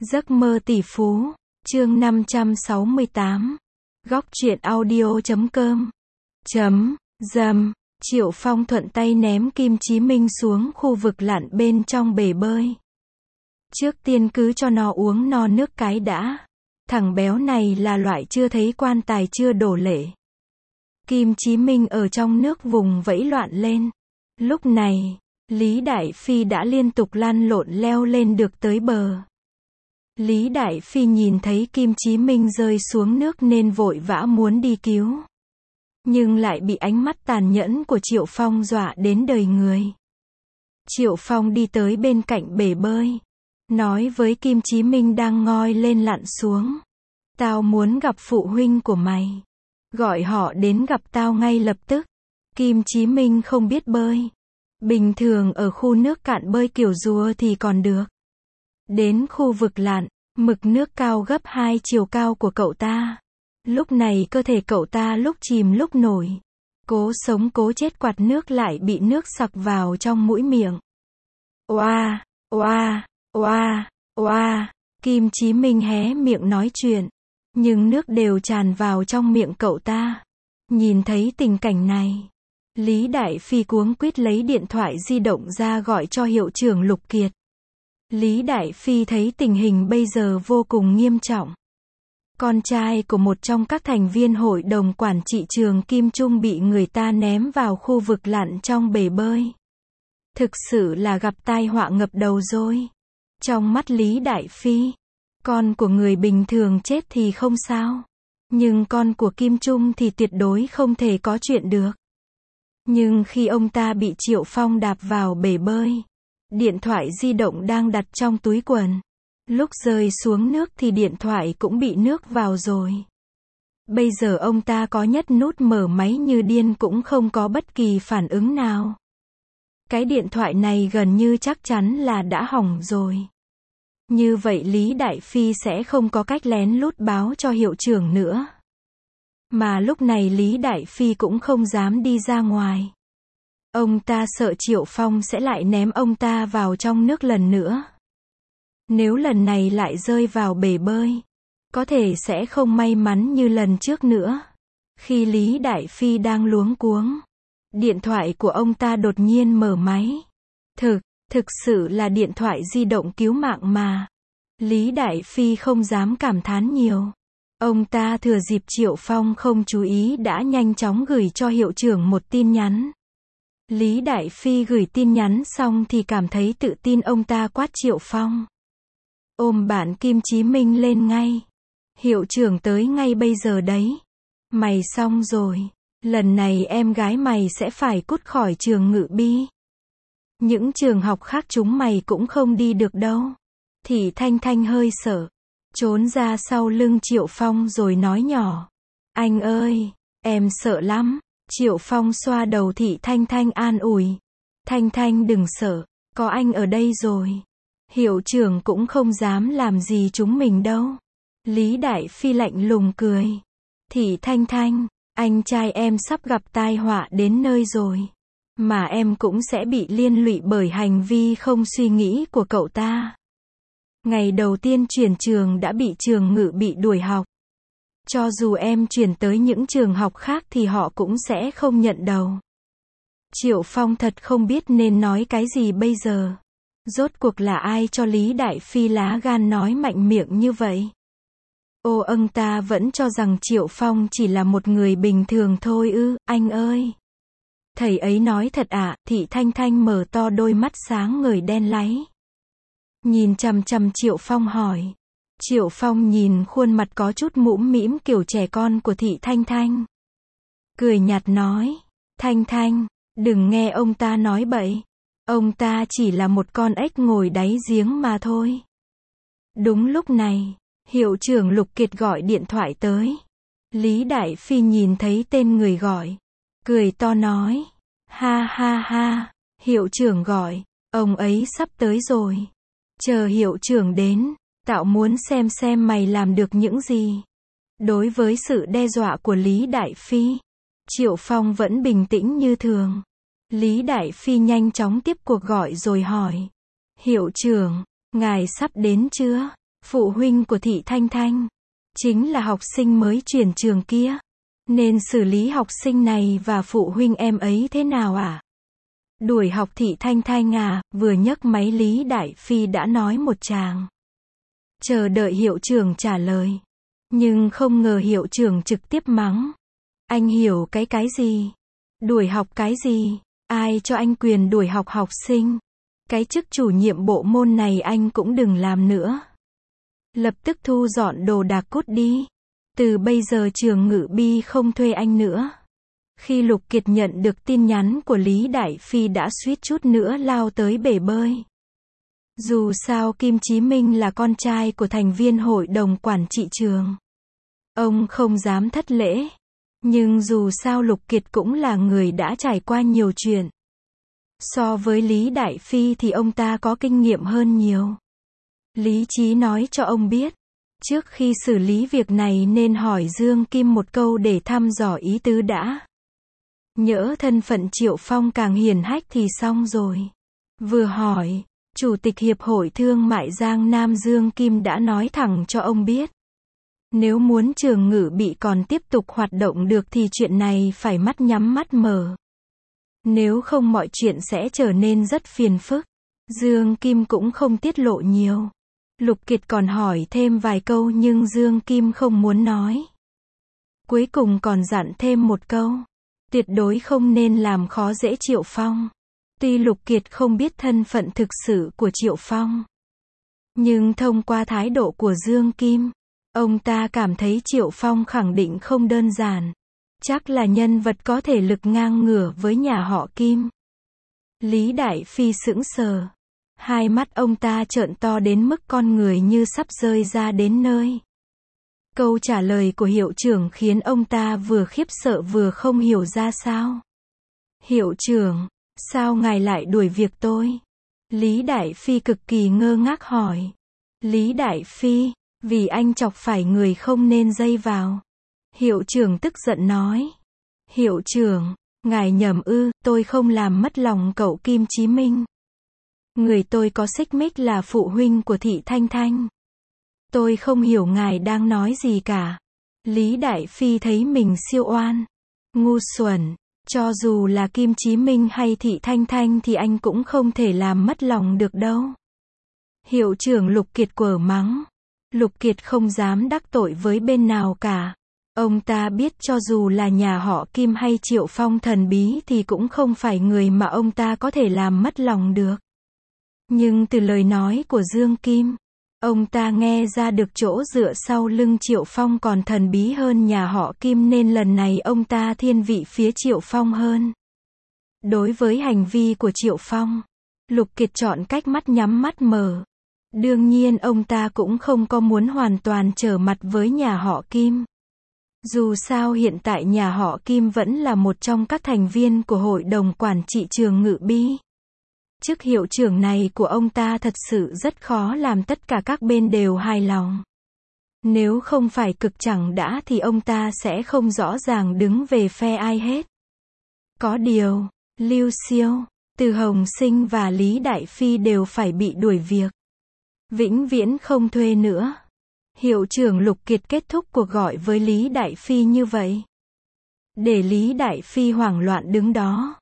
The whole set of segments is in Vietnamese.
Giấc mơ tỷ phú, chương 568. Góc truyện audio.com. Dầm, Triệu Phong thuận tay ném Kim Chí Minh xuống khu vực lặn bên trong bể bơi. Trước tiên cứ cho nó uống no nước cái đã. Thằng béo này là loại chưa thấy quan tài chưa đổ lệ. Kim Chí Minh ở trong nước vùng vẫy loạn lên. Lúc này, Lý Đại Phi đã liên tục lăn lộn leo lên được tới bờ. Lý Đại Phi nhìn thấy Kim Chí Minh rơi xuống nước nên vội vã muốn đi cứu. Nhưng lại bị ánh mắt tàn nhẫn của Triệu Phong dọa đến đời người. Triệu Phong đi tới bên cạnh bể bơi. Nói với Kim Chí Minh đang ngoi lên lặn xuống. Tao muốn gặp phụ huynh của mày. Gọi họ đến gặp tao ngay lập tức. Kim Chí Minh không biết bơi. Bình thường ở khu nước cạn bơi kiểu rùa thì còn được. Đến khu vực lặn, mực nước cao gấp 2 chiều cao của cậu ta. Lúc này cơ thể cậu ta lúc chìm lúc nổi. Cố sống cố chết quạt nước lại bị nước sặc vào trong mũi miệng. Oa, oa, oa, oa. Kim Chí Minh hé miệng nói chuyện. Nhưng nước đều tràn vào trong miệng cậu ta. Nhìn thấy tình cảnh này, Lý Đại Phi cuống quýt lấy điện thoại di động ra gọi cho hiệu trưởng Lục Kiệt. Lý Đại Phi thấy tình hình bây giờ vô cùng nghiêm trọng. Con trai của một trong các thành viên hội đồng quản trị trường Kim Trung bị người ta ném vào khu vực lặn trong bể bơi. Thực sự là gặp tai họa ngập đầu rồi. Trong mắt Lý Đại Phi, con của người bình thường chết thì không sao. Nhưng con của Kim Trung thì tuyệt đối không thể có chuyện được. Nhưng khi ông ta bị Triệu Phong đạp vào bể bơi, điện thoại di động đang đặt trong túi quần. Lúc rơi xuống nước thì điện thoại cũng bị nước vào rồi. Bây giờ ông ta có nhấp nút mở máy như điên cũng không có bất kỳ phản ứng nào. Cái điện thoại này gần như chắc chắn là đã hỏng rồi. Như vậy Lý Đại Phi sẽ không có cách lén lút báo cho hiệu trưởng nữa. Mà lúc này Lý Đại Phi cũng không dám đi ra ngoài. Ông ta sợ Triệu Phong sẽ lại ném ông ta vào trong nước lần nữa. Nếu lần này lại rơi vào bể bơi, có thể sẽ không may mắn như lần trước nữa. Khi Lý Đại Phi đang luống cuống, điện thoại của ông ta đột nhiên mở máy. Thực sự là điện thoại di động cứu mạng mà. Lý Đại Phi không dám cảm thán nhiều. Ông ta thừa dịp Triệu Phong không chú ý đã nhanh chóng gửi cho hiệu trưởng một tin nhắn. Lý Đại Phi gửi tin nhắn xong thì cảm thấy tự tin, ông ta quát Triệu Phong. Ôm bạn Kim Chí Minh lên ngay. Hiệu trưởng tới ngay bây giờ đấy. Mày xong rồi. Lần này em gái mày sẽ phải cút khỏi trường Ngự Bi. Những trường học khác chúng mày cũng không đi được đâu. Thị Thanh Thanh hơi sợ. Trốn ra sau lưng Triệu Phong rồi nói nhỏ. Anh ơi, em sợ lắm. Triệu Phong xoa đầu Thị Thanh Thanh an ủi. Thanh Thanh đừng sợ, có anh ở đây rồi. Hiệu trưởng cũng không dám làm gì chúng mình đâu. Lý Đại Phi lạnh lùng cười. Thị Thanh Thanh, anh trai em sắp gặp tai họa đến nơi rồi. Mà em cũng sẽ bị liên lụy bởi hành vi không suy nghĩ của cậu ta. Ngày đầu tiên chuyển trường đã bị trường Ngự bị đuổi học. Cho dù em chuyển tới những trường học khác thì họ cũng sẽ không nhận đầu. Triệu Phong thật không biết nên nói cái gì bây giờ. Rốt cuộc là ai cho Lý Đại Phi lá gan nói mạnh miệng như vậy? Ông ta vẫn cho rằng Triệu Phong chỉ là một người bình thường thôi ư? Anh ơi! Thầy ấy nói thật ạ? Thị Thanh Thanh mở to đôi mắt sáng ngời đen láy. Nhìn chằm chằm Triệu Phong hỏi. Triệu Phong nhìn khuôn mặt có chút mũm mĩm kiểu trẻ con của Thị Thanh Thanh. Cười nhạt nói. Thanh Thanh, đừng nghe ông ta nói bậy. Ông ta chỉ là một con ếch ngồi đáy giếng mà thôi. Đúng lúc này, hiệu trưởng Lục Kiệt gọi điện thoại tới. Lý Đại Phi nhìn thấy tên người gọi. Cười to nói. Ha ha ha, hiệu trưởng gọi. Ông ấy sắp tới rồi. Chờ hiệu trưởng đến, tao muốn xem mày làm được những gì. Đối với sự đe dọa của Lý Đại Phi, Triệu Phong vẫn bình tĩnh như thường. Lý Đại Phi nhanh chóng tiếp cuộc gọi rồi hỏi. Hiệu trưởng, ngài sắp đến chưa? Phụ huynh của Thị Thanh Thanh chính là học sinh mới chuyển trường kia. Nên xử lý học sinh này và phụ huynh em ấy thế nào ạ? Đuổi học Thị Thanh Thanh à? Vừa nhấc máy Lý Đại Phi đã nói một tràng. Chờ đợi hiệu trưởng trả lời. Nhưng không ngờ hiệu trưởng trực tiếp mắng. Anh hiểu cái gì? Đuổi học cái gì? Ai cho anh quyền đuổi học học sinh? Cái chức chủ nhiệm bộ môn này anh cũng đừng làm nữa. Lập tức thu dọn đồ đạc cút đi. Từ bây giờ trường Ngự Bi không thuê anh nữa. Khi Lục Kiệt nhận được tin nhắn của Lý Đại Phi đã suýt chút nữa lao tới bể bơi. Dù sao Kim Chí Minh là con trai của thành viên hội đồng quản trị trường. Ông không dám thất lễ. Nhưng dù sao Lục Kiệt cũng là người đã trải qua nhiều chuyện. So với Lý Đại Phi thì ông ta có kinh nghiệm hơn nhiều. Lý trí nói cho ông biết. Trước khi xử lý việc này nên hỏi Dương Kim một câu để thăm dò ý tứ đã. Nhỡ thân phận Triệu Phong càng hiển hách thì xong rồi. Vừa hỏi, Chủ tịch Hiệp hội Thương mại Giang Nam Dương Kim đã nói thẳng cho ông biết. Nếu muốn trường Ngự Bị còn tiếp tục hoạt động được thì chuyện này phải mắt nhắm mắt mở. Nếu không mọi chuyện sẽ trở nên rất phiền phức. Dương Kim cũng không tiết lộ nhiều. Lục Kiệt còn hỏi thêm vài câu nhưng Dương Kim không muốn nói. Cuối cùng còn dặn thêm một câu. Tuyệt đối không nên làm khó dễ Triệu Phong. Tuy Lục Kiệt không biết thân phận thực sự của Triệu Phong. Nhưng thông qua thái độ của Dương Kim, ông ta cảm thấy Triệu Phong khẳng định không đơn giản. Chắc là nhân vật có thể lực ngang ngửa với nhà họ Kim. Lý Đại Phi sững sờ. Hai mắt ông ta trợn to đến mức con người như sắp rơi ra đến nơi. Câu trả lời của hiệu trưởng khiến ông ta vừa khiếp sợ vừa không hiểu ra sao. Hiệu trưởng, sao ngài lại đuổi việc tôi? Lý Đại Phi cực kỳ ngơ ngác hỏi. Lý Đại Phi, vì anh chọc phải người không nên dây vào. Hiệu trưởng tức giận nói. Hiệu trưởng, ngài nhầm ư, tôi không làm mất lòng cậu Kim Chí Minh. Người tôi có xích mích là phụ huynh của Thị Thanh Thanh. Tôi không hiểu ngài đang nói gì cả. Lý Đại Phi thấy mình siêu oan. Ngu xuẩn, cho dù là Kim Chí Minh hay Thị Thanh Thanh thì anh cũng không thể làm mất lòng được đâu. Hiệu trưởng Lục Kiệt quở mắng. Lục Kiệt không dám đắc tội với bên nào cả. Ông ta biết cho dù là nhà họ Kim hay Triệu Phong thần bí thì cũng không phải người mà ông ta có thể làm mất lòng được. Nhưng từ lời nói của Dương Kim, ông ta nghe ra được chỗ dựa sau lưng Triệu Phong còn thần bí hơn nhà họ Kim nên lần này ông ta thiên vị phía Triệu Phong hơn. Đối với hành vi của Triệu Phong, Lục Kiệt chọn cách mắt nhắm mắt mở. Đương nhiên ông ta cũng không có muốn hoàn toàn trở mặt với nhà họ Kim. Dù sao hiện tại nhà họ Kim vẫn là một trong các thành viên của hội đồng quản trị trường Ngự Bi. Chức hiệu trưởng này của ông ta thật sự rất khó làm tất cả các bên đều hài lòng. Nếu không phải cực chẳng đã thì ông ta sẽ không rõ ràng đứng về phe ai hết. Có điều, Lưu Siêu, Từ Hồng Sinh và Lý Đại Phi đều phải bị đuổi việc. Vĩnh viễn không thuê nữa. Hiệu trưởng Lục Kiệt kết thúc cuộc gọi với Lý Đại Phi như vậy. Để Lý Đại Phi hoảng loạn đứng đó.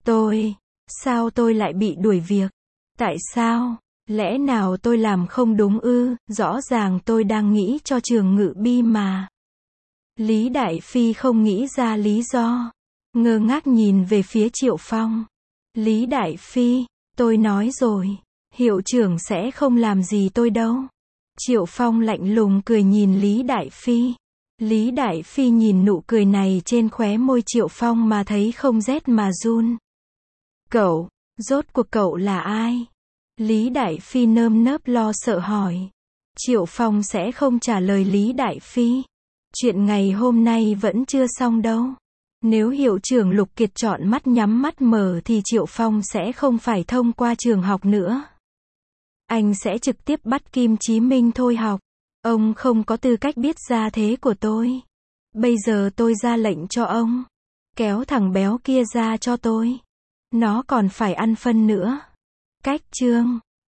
Sao tôi lại bị đuổi việc? Tại sao? Lẽ nào tôi làm không đúng ư? Rõ ràng tôi đang nghĩ cho trường Ngự Bi mà. Lý Đại Phi không nghĩ ra lý do. Ngơ ngác nhìn về phía Triệu Phong. Lý Đại Phi, tôi nói rồi. Hiệu trưởng sẽ không làm gì tôi đâu. Triệu Phong lạnh lùng cười nhìn Lý Đại Phi. Lý Đại Phi nhìn nụ cười này trên khóe môi Triệu Phong mà thấy không rét mà run. Cậu, rốt cuộc cậu là ai? Lý Đại Phi nơm nớp lo sợ hỏi. Triệu Phong sẽ không trả lời Lý Đại Phi. Chuyện ngày hôm nay vẫn chưa xong đâu. Nếu hiệu trưởng Lục Kiệt chọn mắt nhắm mắt mở thì Triệu Phong sẽ không phải thông qua trường học nữa. Anh sẽ trực tiếp bắt Kim Chí Minh thôi học. Ông không có tư cách biết gia thế của tôi. Bây giờ tôi ra lệnh cho ông. Kéo thằng béo kia ra cho tôi. Nó còn phải ăn phân nữa. Cách chương